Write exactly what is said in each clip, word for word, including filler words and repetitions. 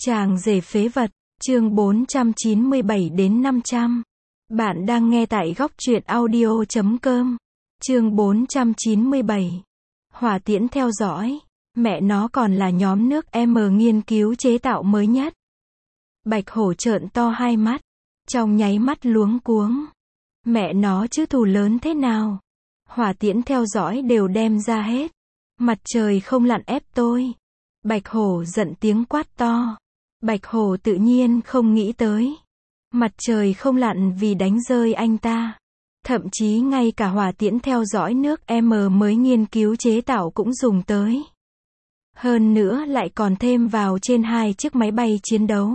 Chàng rể phế vật, chương bốn trăm chín mươi bảy đến năm trăm. Bạn đang nghe tại góc truyện audio chấm com. Chương bốn trăm chín mươi bảy. Hỏa tiễn theo dõi. Mẹ nó còn là nhóm nước M nghiên cứu chế tạo mới nhất. Bạch hổ trợn to hai mắt. Trong nháy mắt luống cuống. Mẹ nó chứ thù lớn thế nào. Hỏa tiễn theo dõi đều đem ra hết. Mặt trời không lặn ép tôi. Bạch hổ giận tiếng quát to. Bạch hổ tự nhiên không nghĩ tới. Mặt trời không lặn vì đánh rơi anh ta. Thậm chí ngay cả hỏa tiễn theo dõi nước M mới nghiên cứu chế tạo cũng dùng tới. Hơn nữa lại còn thêm vào trên hai chiếc máy bay chiến đấu.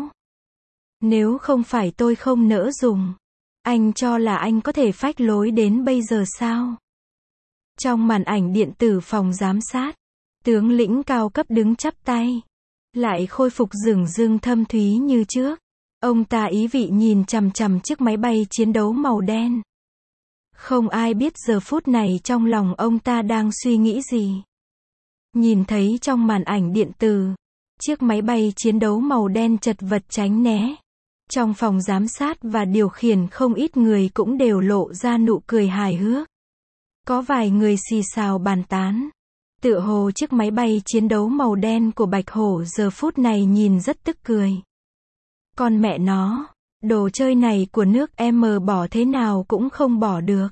Nếu không phải tôi không nỡ dùng. Anh cho là anh có thể phách lối đến bây giờ sao? Trong màn ảnh điện tử phòng giám sát, tướng lĩnh cao cấp đứng chắp tay. Lại khôi phục dửng dưng thâm thúy như trước. Ông ta ý vị nhìn chằm chằm chiếc máy bay chiến đấu màu đen. Không ai biết giờ phút này trong lòng ông ta đang suy nghĩ gì. Nhìn thấy trong màn ảnh điện tử, chiếc máy bay chiến đấu màu đen chật vật tránh né. Trong phòng giám sát và điều khiển không ít người cũng đều lộ ra nụ cười hài hước. Có vài người xì xào bàn tán. Tựa hồ chiếc máy bay chiến đấu màu đen của Bạch Hổ giờ phút này nhìn rất tức cười. Con mẹ nó, đồ chơi này của nước M bỏ thế nào cũng không bỏ được.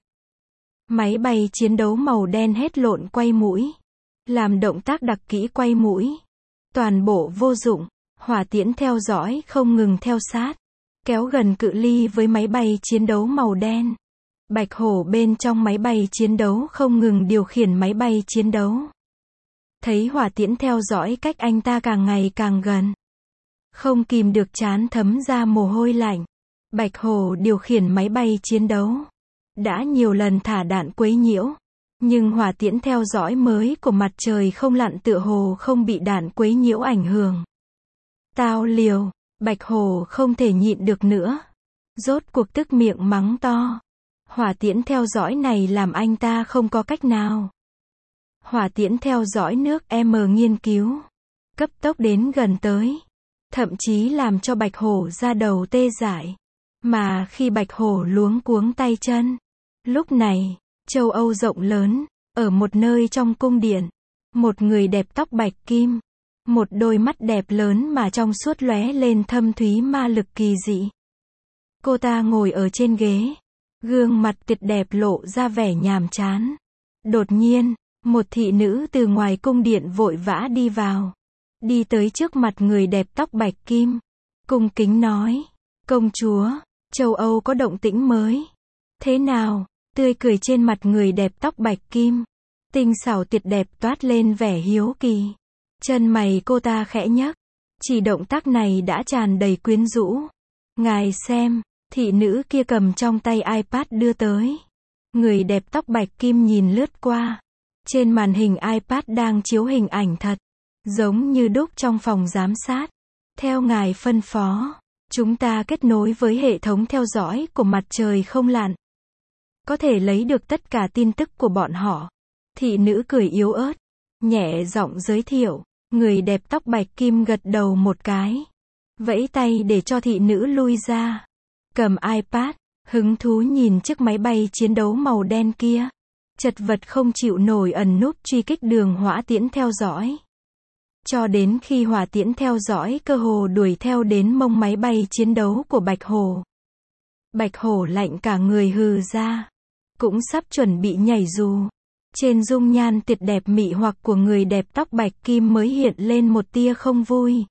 Máy bay chiến đấu màu đen hết lộn quay mũi. Làm động tác đặc kỹ quay mũi. Toàn bộ vô dụng, hỏa tiễn theo dõi không ngừng theo sát. Kéo gần cự ly với máy bay chiến đấu màu đen. Bạch Hổ bên trong máy bay chiến đấu không ngừng điều khiển máy bay chiến đấu. Thấy hỏa tiễn theo dõi cách anh ta càng ngày càng gần. Không kìm được trán thấm ra mồ hôi lạnh. Bạch Hổ điều khiển máy bay chiến đấu. Đã nhiều lần thả đạn quấy nhiễu. Nhưng hỏa tiễn theo dõi mới của mặt trời không lặn tựa hồ không bị đạn quấy nhiễu ảnh hưởng. Tao liều, Bạch Hổ không thể nhịn được nữa. Rốt cuộc tức miệng mắng to. Hỏa tiễn theo dõi này làm anh ta không có cách nào. Hỏa tiễn theo dõi nước M nghiên cứu. Cấp tốc đến gần tới. Thậm chí làm cho Bạch Hổ da đầu tê dại. Mà khi Bạch Hổ luống cuống tay chân. Lúc này, châu Âu rộng lớn, ở một nơi trong cung điện. Một người đẹp tóc bạch kim. Một đôi mắt đẹp lớn mà trong suốt lóe lên thâm thúy ma lực kỳ dị. Cô ta ngồi ở trên ghế. Gương mặt tuyệt đẹp lộ ra vẻ nhàm chán. Đột nhiên, một thị nữ từ ngoài cung điện vội vã đi vào. Đi tới trước mặt người đẹp tóc bạch kim. Cung kính nói. Công chúa, châu Âu có động tĩnh mới. Thế nào? Tươi cười trên mặt người đẹp tóc bạch kim. Tinh xảo tuyệt đẹp toát lên vẻ hiếu kỳ. Chân mày cô ta khẽ nhấc. Chỉ động tác này đã tràn đầy quyến rũ. Ngài xem. Thị nữ kia cầm trong tay iPad đưa tới. Người đẹp tóc bạch kim nhìn lướt qua. Trên màn hình iPad đang chiếu hình ảnh thật. Giống như đúc trong phòng giám sát. Theo ngài phân phó, chúng ta kết nối với hệ thống theo dõi của mặt trời không lặn. Có thể lấy được tất cả tin tức của bọn họ. Thị nữ cười yếu ớt. Nhẹ giọng giới thiệu. Người đẹp tóc bạch kim gật đầu một cái. Vẫy tay để cho thị nữ lui ra. Cầm iPad, hứng thú nhìn chiếc máy bay chiến đấu màu đen kia. Chật vật không chịu nổi ẩn núp truy kích đường hỏa tiễn theo dõi. Cho đến khi hỏa tiễn theo dõi cơ hồ đuổi theo đến mông máy bay chiến đấu của Bạch Hổ. Bạch Hổ lạnh cả người hừ ra. Cũng sắp chuẩn bị nhảy dù. Trên dung nhan tuyệt đẹp mị hoặc của người đẹp tóc bạch kim mới hiện lên một tia không vui.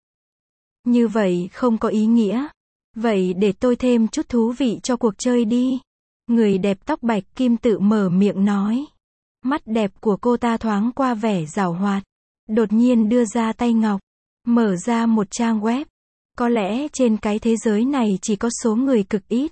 Như vậy không có ý nghĩa. Vậy để tôi thêm chút thú vị cho cuộc chơi đi. Người đẹp tóc bạch kim tự mở miệng nói. Mắt đẹp của cô ta thoáng qua vẻ giảo hoạt. Đột nhiên đưa ra tay ngọc. Mở ra một trang web. Có lẽ trên cái thế giới này chỉ có số người cực ít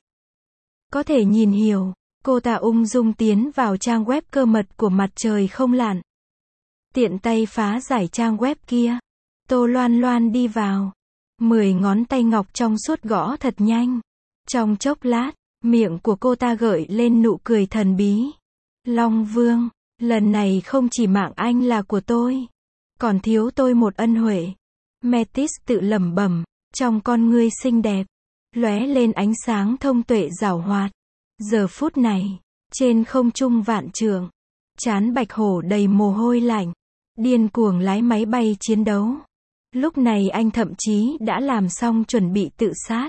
có thể nhìn hiểu. Cô ta ung dung tiến vào trang web cơ mật của mặt trời không lặn. Tiện tay phá giải trang web kia. Tô loan loan đi vào. Mười ngón tay ngọc trong suốt gõ thật nhanh. Trong chốc lát, miệng của cô ta gợi lên nụ cười thần bí. Long Vương, lần này không chỉ mạng anh là của tôi. Còn thiếu tôi một ân huệ. Metis tự lẩm bẩm. Trong con ngươi xinh đẹp, lóe lên ánh sáng thông tuệ giảo hoạt. Giờ phút này, trên không trung vạn trượng, trán Bạch Hổ đầy mồ hôi lạnh, điên cuồng lái máy bay chiến đấu. Lúc này anh thậm chí đã làm xong chuẩn bị tự sát.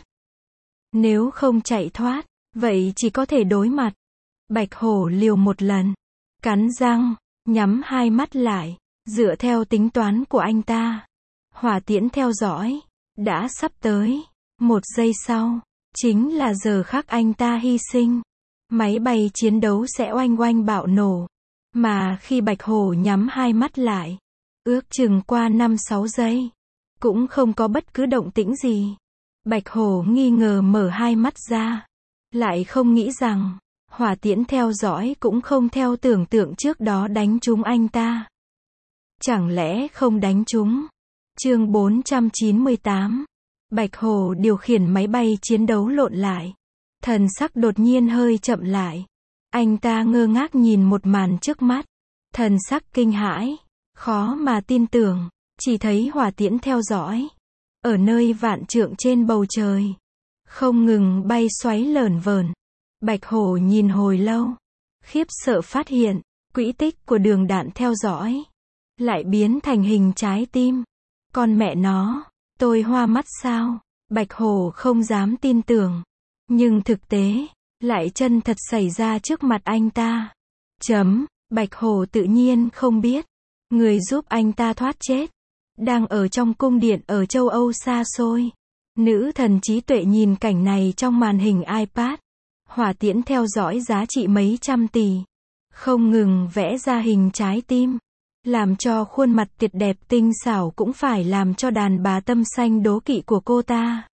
Nếu không chạy thoát, vậy chỉ có thể đối mặt. Bạch Hổ liều một lần, cắn răng, nhắm hai mắt lại, dựa theo tính toán của anh ta. Hỏa tiễn theo dõi, đã sắp tới. Một giây sau, chính là giờ khắc anh ta hy sinh. Máy bay chiến đấu sẽ oanh oanh bạo nổ. Mà khi Bạch Hổ nhắm hai mắt lại, ước chừng qua năm sáu giây, cũng không có bất cứ động tĩnh gì. Bạch Hổ nghi ngờ mở hai mắt ra, lại không nghĩ rằng, hỏa tiễn theo dõi cũng không theo tưởng tượng trước đó đánh trúng anh ta. Chẳng lẽ không đánh trúng? Chương bốn trăm chín mươi tám. Bạch Hổ điều khiển máy bay chiến đấu lộn lại. Thần sắc đột nhiên hơi chậm lại. Anh ta ngơ ngác nhìn một màn trước mắt. Thần sắc kinh hãi, khó mà tin tưởng, chỉ thấy hỏa tiễn theo dõi. Ở nơi vạn trượng trên bầu trời, không ngừng bay xoáy lởn vởn. Bạch Hổ nhìn hồi lâu, khiếp sợ phát hiện, quỹ tích của đường đạn theo dõi lại biến thành hình trái tim. Con mẹ nó, tôi hoa mắt sao? Bạch Hổ không dám tin tưởng, nhưng thực tế lại chân thật xảy ra trước mặt anh ta. Chấm, Bạch Hổ tự nhiên không biết, người giúp anh ta thoát chết đang ở trong cung điện ở châu Âu xa xôi. Nữ thần trí tuệ nhìn cảnh này trong màn hình iPad. Hỏa tiễn theo dõi giá trị mấy trăm tỷ, không ngừng vẽ ra hình trái tim, làm cho khuôn mặt tuyệt đẹp tinh xảo cũng phải làm cho đàn bà tâm xanh đố kỵ của cô ta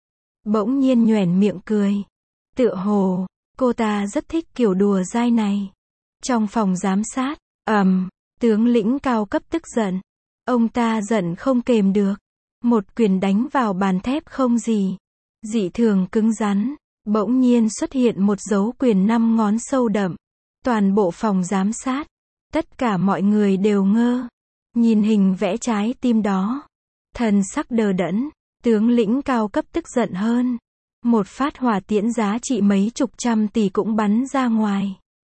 bỗng nhiên nhoẻn miệng cười. Tựa hồ, cô ta rất thích kiểu đùa dai này. Trong phòng giám sát, ầm, tướng lĩnh cao cấp tức giận. Ông ta giận không kềm được, một quyền đánh vào bàn thép không gì, dị thường cứng rắn. Bỗng nhiên xuất hiện một dấu quyền năm ngón sâu đậm. Toàn bộ phòng giám sát, tất cả mọi người đều ngơ, nhìn hình vẽ trái tim đó. Thần sắc đờ đẫn, tướng lĩnh cao cấp tức giận hơn. Một phát hỏa tiễn giá trị mấy chục trăm tỷ cũng bắn ra ngoài.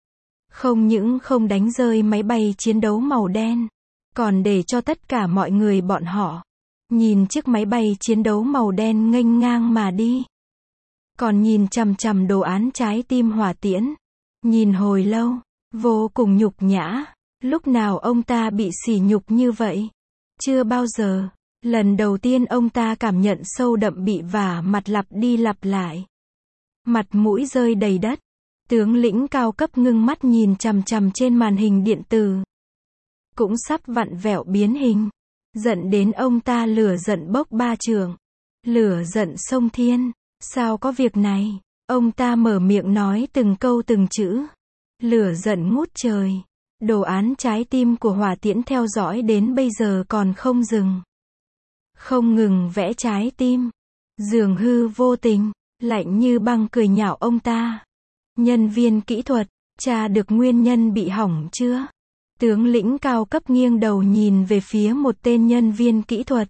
Không những không đánh rơi máy bay chiến đấu màu đen, còn để cho tất cả mọi người bọn họ nhìn chiếc máy bay chiến đấu màu đen nghênh ngang mà đi. Còn nhìn chằm chằm đồ án trái tim hỏa tiễn. Nhìn hồi lâu, vô cùng nhục nhã. Lúc nào ông ta bị sỉ nhục như vậy? Chưa bao giờ. Lần đầu tiên ông ta cảm nhận sâu đậm bị vả mặt lặp đi lặp lại. Mặt mũi rơi đầy đất. Tướng lĩnh cao cấp ngưng mắt nhìn chằm chằm trên màn hình điện tử. Cũng sắp vặn vẹo biến hình. Giận đến ông ta lửa giận bốc ba trường. Lửa giận sông thiên. Sao có việc này? Ông ta mở miệng nói từng câu từng chữ. Lửa giận ngút trời. Đồ án trái tim của hỏa tiễn theo dõi đến bây giờ còn không dừng. Không ngừng vẽ trái tim. Dường hư vô tình, lạnh như băng cười nhạo ông ta. Nhân viên kỹ thuật, tra được nguyên nhân bị hỏng chưa? Tướng lĩnh cao cấp nghiêng đầu nhìn về phía một tên nhân viên kỹ thuật.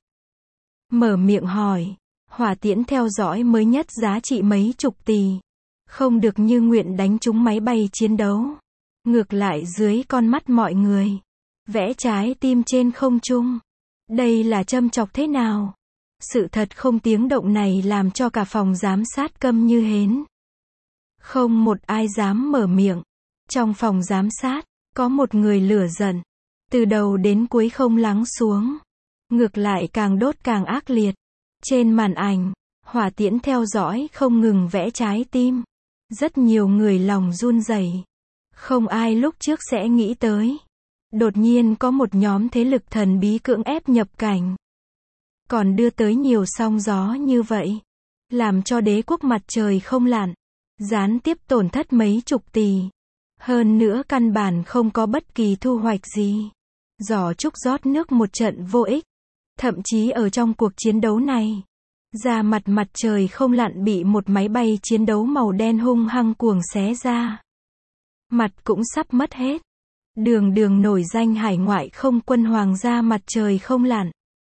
Mở miệng hỏi. Hỏa tiễn theo dõi mới nhất giá trị mấy chục tỷ. Không được như nguyện đánh trúng máy bay chiến đấu. Ngược lại dưới con mắt mọi người. Vẽ trái tim trên không trung. Đây là châm chọc thế nào? Sự thật không tiếng động này làm cho cả phòng giám sát câm như hến. Không một ai dám mở miệng. Trong phòng giám sát, có một người lửa giận. Từ đầu đến cuối không lắng xuống. Ngược lại càng đốt càng ác liệt. Trên màn ảnh, hỏa tiễn theo dõi không ngừng vẽ trái tim. Rất nhiều người lòng run rẩy. Không ai lúc trước sẽ nghĩ tới. Đột nhiên có một nhóm thế lực thần bí cưỡng ép nhập cảnh. Còn đưa tới nhiều sóng gió như vậy. Làm cho đế quốc mặt trời không lặn. Gián tiếp tổn thất mấy chục tỷ. Hơn nữa căn bản không có bất kỳ thu hoạch gì. Giỏ trúc rót nước một trận vô ích. Thậm chí ở trong cuộc chiến đấu này, da mặt mặt trời không lặn bị một máy bay chiến đấu màu đen hung hăng cuồng xé ra. Mặt cũng sắp mất hết. Đường đường nổi danh hải ngoại không quân hoàng gia mặt trời không lặn.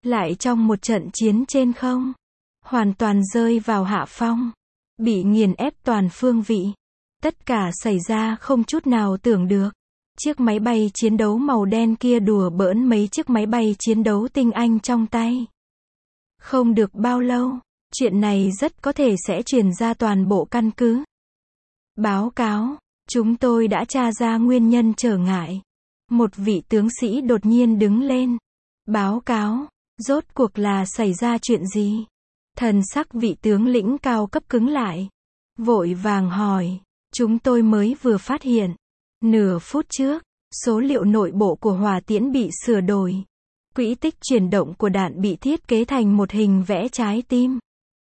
lại trong một trận chiến trên không, hoàn toàn rơi vào hạ phong, bị nghiền ép toàn phương vị. Tất cả xảy ra không chút nào tưởng được. Chiếc máy bay chiến đấu màu đen kia đùa bỡn mấy chiếc máy bay chiến đấu tinh anh trong tay. Không được bao lâu, chuyện này rất có thể sẽ truyền ra toàn bộ căn cứ. Báo cáo, chúng tôi đã tra ra nguyên nhân trở ngại. Một vị tướng sĩ đột nhiên đứng lên. Báo cáo, rốt cuộc là xảy ra chuyện gì? Thần sắc vị tướng lĩnh cao cấp cứng lại. Vội vàng hỏi, chúng tôi mới vừa phát hiện. Nửa phút trước, số liệu nội bộ của hỏa tiễn bị sửa đổi. Quỹ tích chuyển động của đạn bị thiết kế thành một hình vẽ trái tim.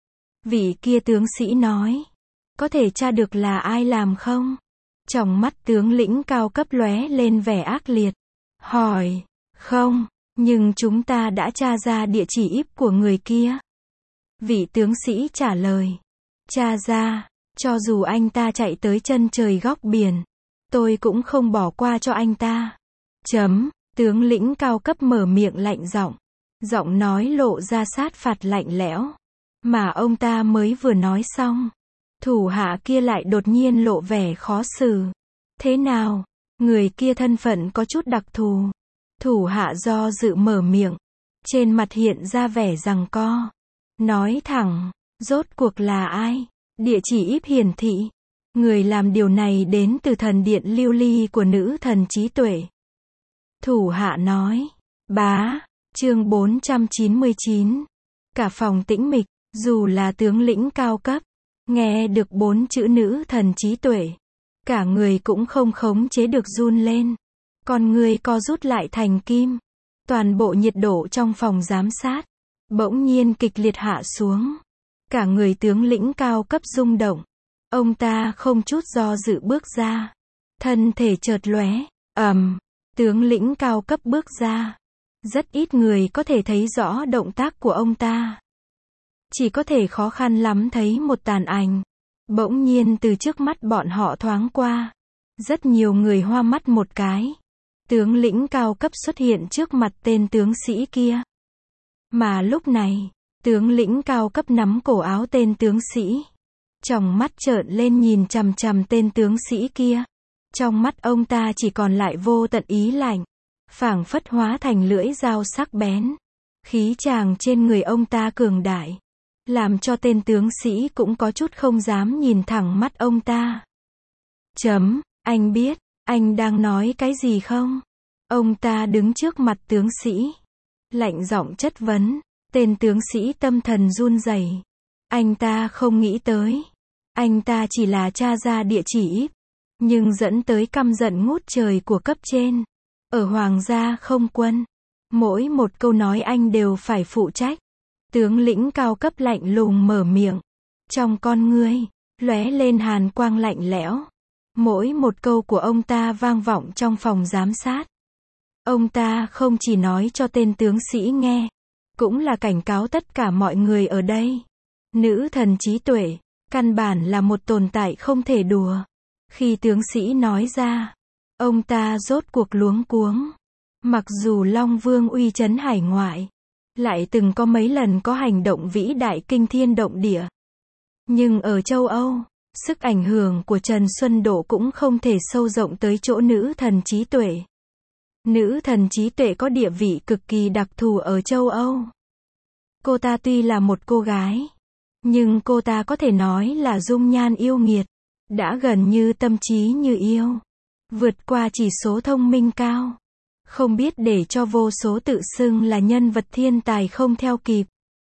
Vị kia tướng sĩ nói, có thể tra được là ai làm không? Trong mắt tướng lĩnh cao cấp lóe lên vẻ ác liệt. Hỏi, không, nhưng chúng ta đã tra ra địa chỉ i pê của người kia. Vị tướng sĩ trả lời, tra ra, cho dù anh ta chạy tới chân trời góc biển, tôi cũng không bỏ qua cho anh ta. Chấm, tướng lĩnh cao cấp mở miệng lạnh giọng. Giọng nói lộ ra sát phạt lạnh lẽo. Mà ông ta mới vừa nói xong, thủ hạ kia lại đột nhiên lộ vẻ khó xử. Thế nào? Người kia thân phận có chút đặc thù. Thủ hạ do dự mở miệng. Trên mặt hiện ra vẻ giằng co. Nói thẳng, rốt cuộc là ai? Địa chỉ i pê hiển thị. Người làm điều này đến từ thần điện lưu ly của nữ thần trí tuệ. Thủ hạ nói, bá, chương bốn trăm chín mươi chín. Cả phòng tĩnh mịch, dù là tướng lĩnh cao cấp, nghe được bốn chữ nữ thần trí tuệ, cả người cũng không khống chế được run lên. Con người co rút lại thành kim. Toàn bộ nhiệt độ trong phòng giám sát bỗng nhiên kịch liệt hạ xuống. Cả người tướng lĩnh cao cấp rung động. Ông ta không chút do dự bước ra. Thân thể chợt lóe, ầm, tướng lĩnh cao cấp bước ra. Rất ít người có thể thấy rõ động tác của ông ta. Chỉ có thể khó khăn lắm thấy một tàn ảnh. Bỗng nhiên từ trước mắt bọn họ thoáng qua. Rất nhiều người hoa mắt một cái. Tướng lĩnh cao cấp xuất hiện trước mặt tên tướng sĩ kia. Mà lúc này, tướng lĩnh cao cấp nắm cổ áo tên tướng sĩ. Trong mắt trợn lên nhìn chằm chằm tên tướng sĩ kia. Trong mắt ông ta chỉ còn lại vô tận ý lạnh. Phảng phất hóa thành lưỡi dao sắc bén. Khí tràng trên người ông ta cường đại. Làm cho tên tướng sĩ cũng có chút không dám nhìn thẳng mắt ông ta. Chấm, anh biết, anh đang nói cái gì không? Ông ta đứng trước mặt tướng sĩ. Lạnh giọng chất vấn. Tên tướng sĩ tâm thần run rẩy. Anh ta không nghĩ tới. Anh ta chỉ là tra ra địa chỉ i pê. Nhưng dẫn tới căm giận ngút trời của cấp trên. Ở Hoàng gia không quân. Mỗi một câu nói anh đều phải phụ trách. Tướng lĩnh cao cấp lạnh lùng mở miệng. Trong con ngươi, lóe lên hàn quang lạnh lẽo. Mỗi một câu của ông ta vang vọng trong phòng giám sát. Ông ta không chỉ nói cho tên tướng sĩ nghe, cũng là cảnh cáo tất cả mọi người ở đây. Nữ thần trí tuệ, căn bản là một tồn tại không thể đùa. Khi tướng sĩ nói ra, ông ta rốt cuộc luống cuống. Mặc dù Long Vương uy chấn hải ngoại, lại từng có mấy lần có hành động vĩ đại kinh thiên động địa. Nhưng ở châu Âu, sức ảnh hưởng của Trần Xuân Độ cũng không thể sâu rộng tới chỗ nữ thần trí tuệ. Nữ thần trí tuệ có địa vị cực kỳ đặc thù ở châu Âu. Cô ta tuy là một cô gái, nhưng cô ta có thể nói là dung nhan yêu nghiệt, đã gần như tâm trí như yêu, vượt qua chỉ số thông minh cao. Không biết để cho vô số tự xưng là nhân vật thiên tài không theo kịp.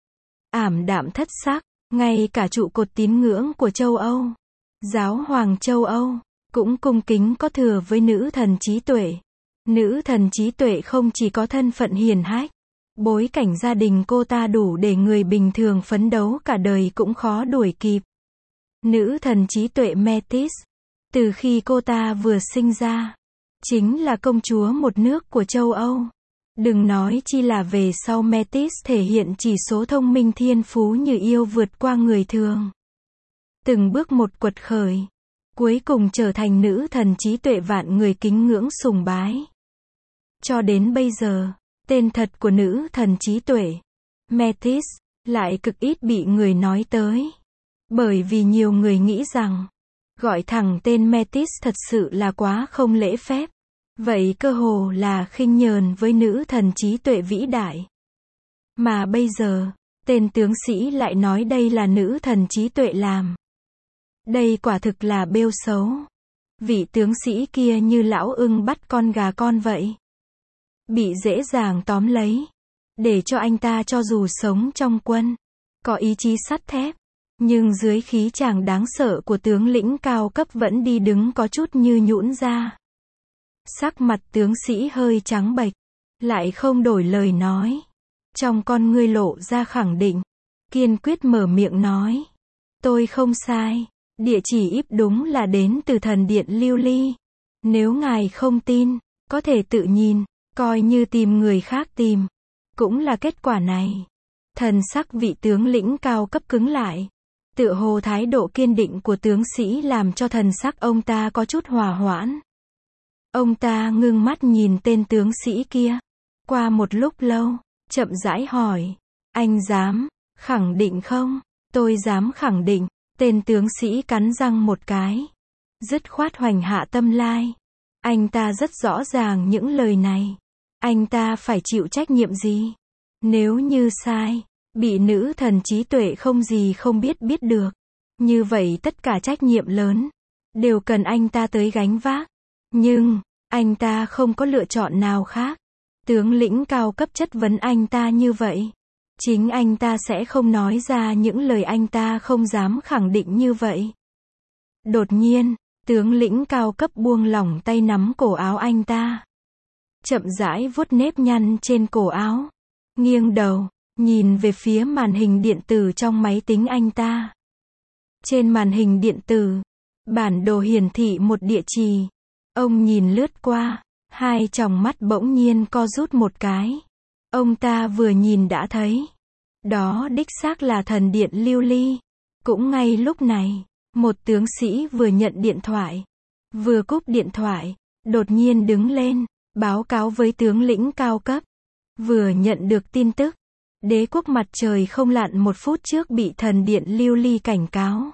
Ảm đạm thất sắc, ngay cả trụ cột tín ngưỡng của châu Âu, giáo hoàng châu Âu, cũng cung kính có thừa với nữ thần trí tuệ. Nữ thần trí tuệ không chỉ có thân phận hiền hách, bối cảnh gia đình cô ta đủ để người bình thường phấn đấu cả đời cũng khó đuổi kịp. Nữ thần trí tuệ Metis, từ khi cô ta vừa sinh ra, chính là công chúa một nước của châu Âu. Đừng nói chi là về sau Metis thể hiện chỉ số thông minh thiên phú như yêu vượt qua người thường. Từng bước một quật khởi, cuối cùng trở thành nữ thần trí tuệ vạn người kính ngưỡng sùng bái. Cho đến bây giờ, Tên thật của nữ thần trí tuệ, Metis, lại cực ít bị người nói tới. Bởi vì nhiều người nghĩ rằng, gọi thẳng tên Metis thật sự là quá không lễ phép. Vậy cơ hồ là khinh nhờn với nữ thần trí tuệ vĩ đại. Mà bây giờ, tên tướng sĩ lại nói đây là nữ thần trí tuệ làm. Đây quả thực là bêu xấu. Vị tướng sĩ kia như lão ưng bắt con gà con vậy. Bị dễ dàng tóm lấy. Để cho anh ta cho dù sống trong quân, có ý chí sắt thép, nhưng dưới khí chàng đáng sợ của tướng lĩnh cao cấp vẫn đi đứng có chút như nhũn ra. Sắc mặt tướng sĩ hơi trắng bệch, lại không đổi lời nói. Trong con ngươi lộ ra khẳng định, kiên quyết mở miệng nói. Tôi không sai, địa chỉ íp đúng là đến từ thần điện Lưu Ly. Nếu ngài không tin, có thể tự nhìn, coi như tìm người khác tìm. Cũng là kết quả này. Thần sắc vị tướng lĩnh cao cấp cứng lại. Tựa hồ thái độ kiên định của tướng sĩ làm cho thần sắc ông ta có chút hòa hoãn. Ông ta ngưng mắt nhìn tên tướng sĩ kia. Qua một lúc lâu, chậm rãi hỏi. Anh dám, khẳng định không? Tôi dám khẳng định. Tên tướng sĩ cắn răng một cái. Dứt khoát hoành hạ tâm lai. Anh ta rất rõ ràng những lời này. Anh ta phải chịu trách nhiệm gì? Nếu như sai, bị nữ thần trí tuệ không gì không biết biết được. Như vậy tất cả trách nhiệm lớn, đều cần anh ta tới gánh vác. Nhưng, anh ta không có lựa chọn nào khác. Tướng lĩnh cao cấp chất vấn anh ta như vậy. Chính anh ta sẽ không nói ra những lời anh ta không dám khẳng định như vậy. Đột nhiên, tướng lĩnh cao cấp buông lỏng tay nắm cổ áo anh ta. Chậm rãi vuốt nếp nhăn trên cổ áo. Nghiêng đầu, nhìn về phía màn hình điện tử trong máy tính anh ta. Trên màn hình điện tử, bản đồ hiển thị một địa chỉ. Ông nhìn lướt qua, hai tròng mắt bỗng nhiên co rút một cái. Ông ta vừa nhìn đã thấy. Đó đích xác là thần điện Lưu Ly. Cũng ngay lúc này, một tướng sĩ vừa nhận điện thoại. Vừa cúp điện thoại, đột nhiên đứng lên, báo cáo với tướng lĩnh cao cấp. Vừa nhận được tin tức, đế quốc mặt trời không lặn một phút trước bị thần điện Lưu Ly cảnh cáo.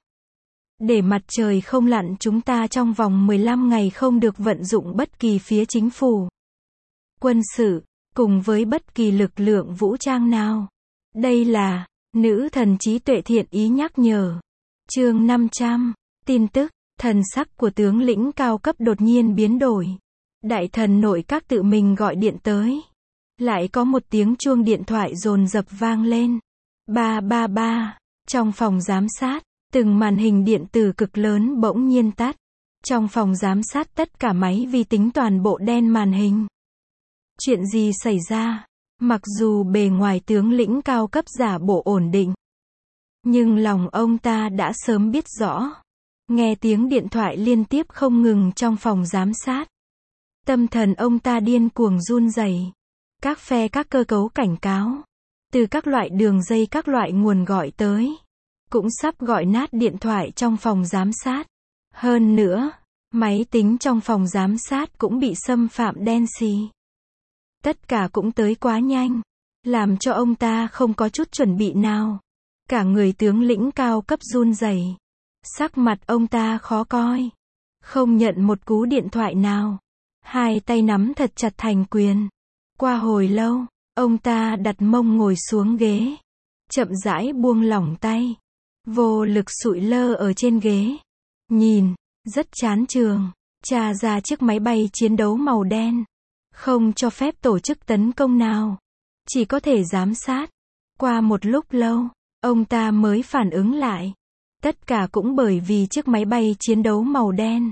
Để mặt trời không lặn chúng ta trong vòng mười lăm ngày không được vận dụng bất kỳ phía chính phủ, quân sự, cùng với bất kỳ lực lượng vũ trang nào. Đây là, nữ thần trí tuệ thiện ý nhắc nhở. Chương năm trăm, tin tức, thần sắc của tướng lĩnh cao cấp đột nhiên biến đổi. Đại thần nội các tự mình gọi điện tới. Lại có một tiếng chuông điện thoại dồn dập vang lên. Ba ba ba. Trong phòng giám sát, từng màn hình điện tử cực lớn bỗng nhiên tắt. Trong phòng giám sát tất cả máy vi tính toàn bộ đen màn hình. Chuyện gì xảy ra? Mặc dù bề ngoài tướng lĩnh cao cấp giả bộ ổn định, nhưng lòng ông ta đã sớm biết rõ. Nghe tiếng điện thoại liên tiếp không ngừng trong phòng giám sát. Tâm thần ông ta điên cuồng run rẩy. Các phe các cơ cấu cảnh cáo. Từ các loại đường dây các loại nguồn gọi tới. Cũng sắp gọi nát điện thoại trong phòng giám sát. Hơn nữa, máy tính trong phòng giám sát cũng bị xâm phạm đen xì. Tất cả cũng tới quá nhanh. Làm cho ông ta không có chút chuẩn bị nào. Cả người tướng lĩnh cao cấp run rẩy. Sắc mặt ông ta khó coi. Không nhận một cú điện thoại nào. Hai tay nắm thật chặt thành quyền. Qua hồi lâu, ông ta đặt mông ngồi xuống ghế. Chậm rãi buông lỏng tay. Vô lực sụi lơ ở trên ghế. Nhìn, rất chán trường. Tra ra chiếc máy bay chiến đấu màu đen. Không cho phép tổ chức tấn công nào. Chỉ có thể giám sát. Qua một lúc lâu, ông ta mới phản ứng lại. Tất cả cũng bởi vì chiếc máy bay chiến đấu màu đen.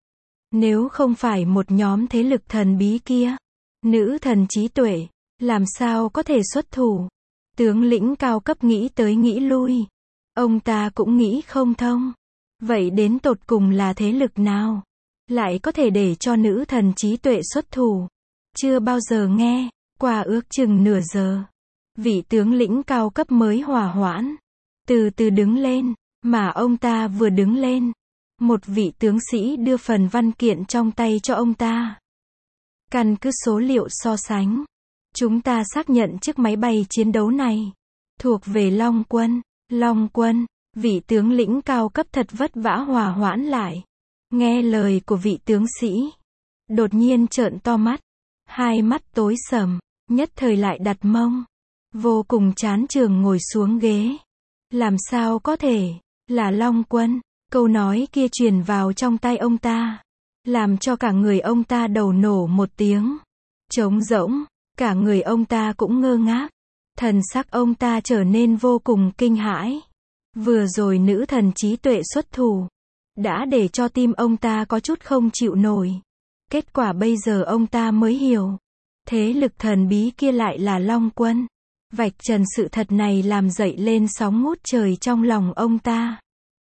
Nếu không phải một nhóm thế lực thần bí kia, nữ thần trí tuệ, làm sao có thể xuất thủ? Tướng lĩnh cao cấp nghĩ tới nghĩ lui. Ông ta cũng nghĩ không thông. Vậy đến tột cùng là thế lực nào? Lại có thể để cho nữ thần trí tuệ xuất thủ? Chưa bao giờ nghe. Qua ước chừng nửa giờ, vị tướng lĩnh cao cấp mới hòa hoãn. Từ từ đứng lên. Mà ông ta vừa đứng lên, một vị tướng sĩ đưa phần văn kiện trong tay cho ông ta. Căn cứ số liệu so sánh, Chúng ta xác nhận chiếc máy bay chiến đấu này thuộc về Long Quân. Long Quân, vị tướng lĩnh cao cấp thật vất vả hòa hoãn lại. Nghe lời của vị tướng sĩ, đột nhiên trợn to mắt, hai mắt tối sầm, nhất thời lại đặt mông, vô cùng chán chường ngồi xuống ghế. Làm sao có thể, là Long Quân? Câu nói kia truyền vào trong tai ông ta, làm cho cả người ông ta đầu nổ một tiếng, trống rỗng, cả người ông ta cũng ngơ ngác, thần sắc ông ta trở nên vô cùng kinh hãi. Vừa rồi nữ thần trí tuệ xuất thủ, đã để cho tim ông ta có chút không chịu nổi. Kết quả bây giờ ông ta mới hiểu, thế lực thần bí kia lại là Long Quân. Vạch trần sự thật này làm dậy lên sóng ngút trời trong lòng ông ta,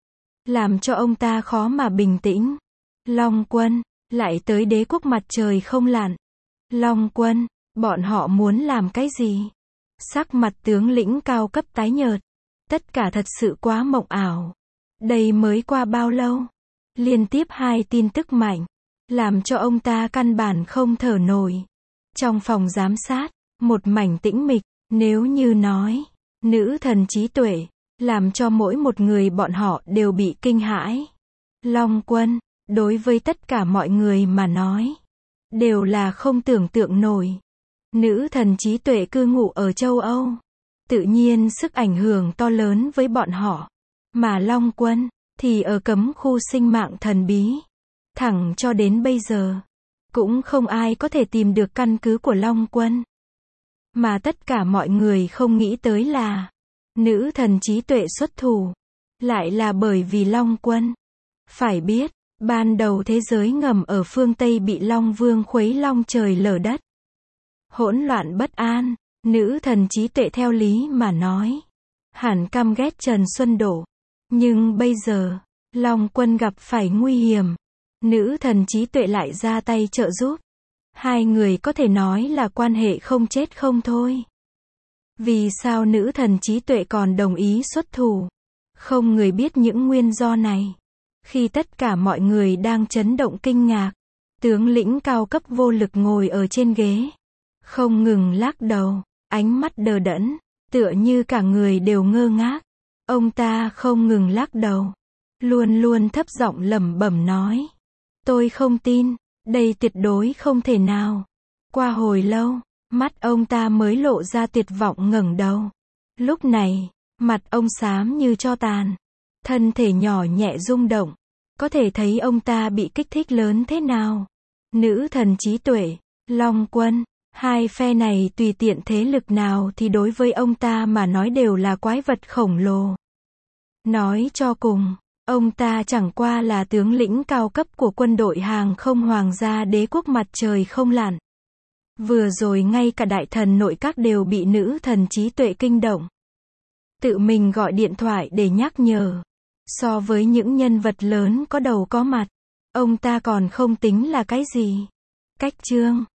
làm cho ông ta khó mà bình tĩnh. Long Quân, lại tới đế quốc mặt trời không lặn. Long Quân, bọn họ muốn làm cái gì? Sắc mặt tướng lĩnh cao cấp tái nhợt. Tất cả thật sự quá mộng ảo. Đây mới qua bao lâu? Liên tiếp hai tin tức mạnh, làm cho ông ta căn bản không thở nổi. Trong phòng giám sát, một mảnh tĩnh mịch, nếu như nói, nữ thần trí tuệ, làm cho mỗi một người bọn họ đều bị kinh hãi. Long Quân, đối với tất cả mọi người mà nói, đều là không tưởng tượng nổi. Nữ thần trí tuệ cư ngụ ở châu Âu, tự nhiên sức ảnh hưởng to lớn với bọn họ. Mà Long Quân, thì ở cấm khu sinh mạng thần bí. Thẳng cho đến bây giờ, cũng không ai có thể tìm được căn cứ của Long Quân. Mà tất cả mọi người không nghĩ tới là, nữ thần trí tuệ xuất thủ, lại là bởi vì Long Quân. Phải biết, ban đầu thế giới ngầm ở phương Tây bị Long Vương khuấy long trời lở đất. Hỗn loạn bất an, nữ thần trí tuệ theo lý mà nói, hẳn căm ghét Trần Xuân Đổ. Nhưng bây giờ, Long Quân gặp phải nguy hiểm, nữ thần trí tuệ lại ra tay trợ giúp. Hai người có thể nói là quan hệ không chết không thôi. Vì sao nữ thần trí tuệ còn đồng ý xuất thủ? Không người biết những nguyên do này. Khi tất cả mọi người đang chấn động kinh ngạc, tướng lĩnh cao cấp vô lực ngồi ở trên ghế, không ngừng lắc đầu, ánh mắt đờ đẫn, tựa như cả người đều ngơ ngác. Ông ta không ngừng lắc đầu, luôn luôn thấp giọng lẩm bẩm nói, tôi không tin, đây tuyệt đối không thể nào. Qua hồi lâu, mắt ông ta mới lộ ra tuyệt vọng ngẩng đầu. Lúc này, mặt ông xám như tro tàn, thân thể nhỏ nhẹ rung động, có thể thấy ông ta bị kích thích lớn thế nào. Nữ thần trí tuệ, Long Quân, hai phe này tùy tiện thế lực nào thì đối với ông ta mà nói đều là quái vật khổng lồ. Nói cho cùng, ông ta chẳng qua là tướng lĩnh cao cấp của quân đội hàng không hoàng gia đế quốc mặt trời không lặn. Vừa rồi ngay cả đại thần nội các đều bị nữ thần trí tuệ kinh động. Tự mình gọi điện thoại để nhắc nhở. So với những nhân vật lớn có đầu có mặt, ông ta còn không tính là cái gì. Cách chương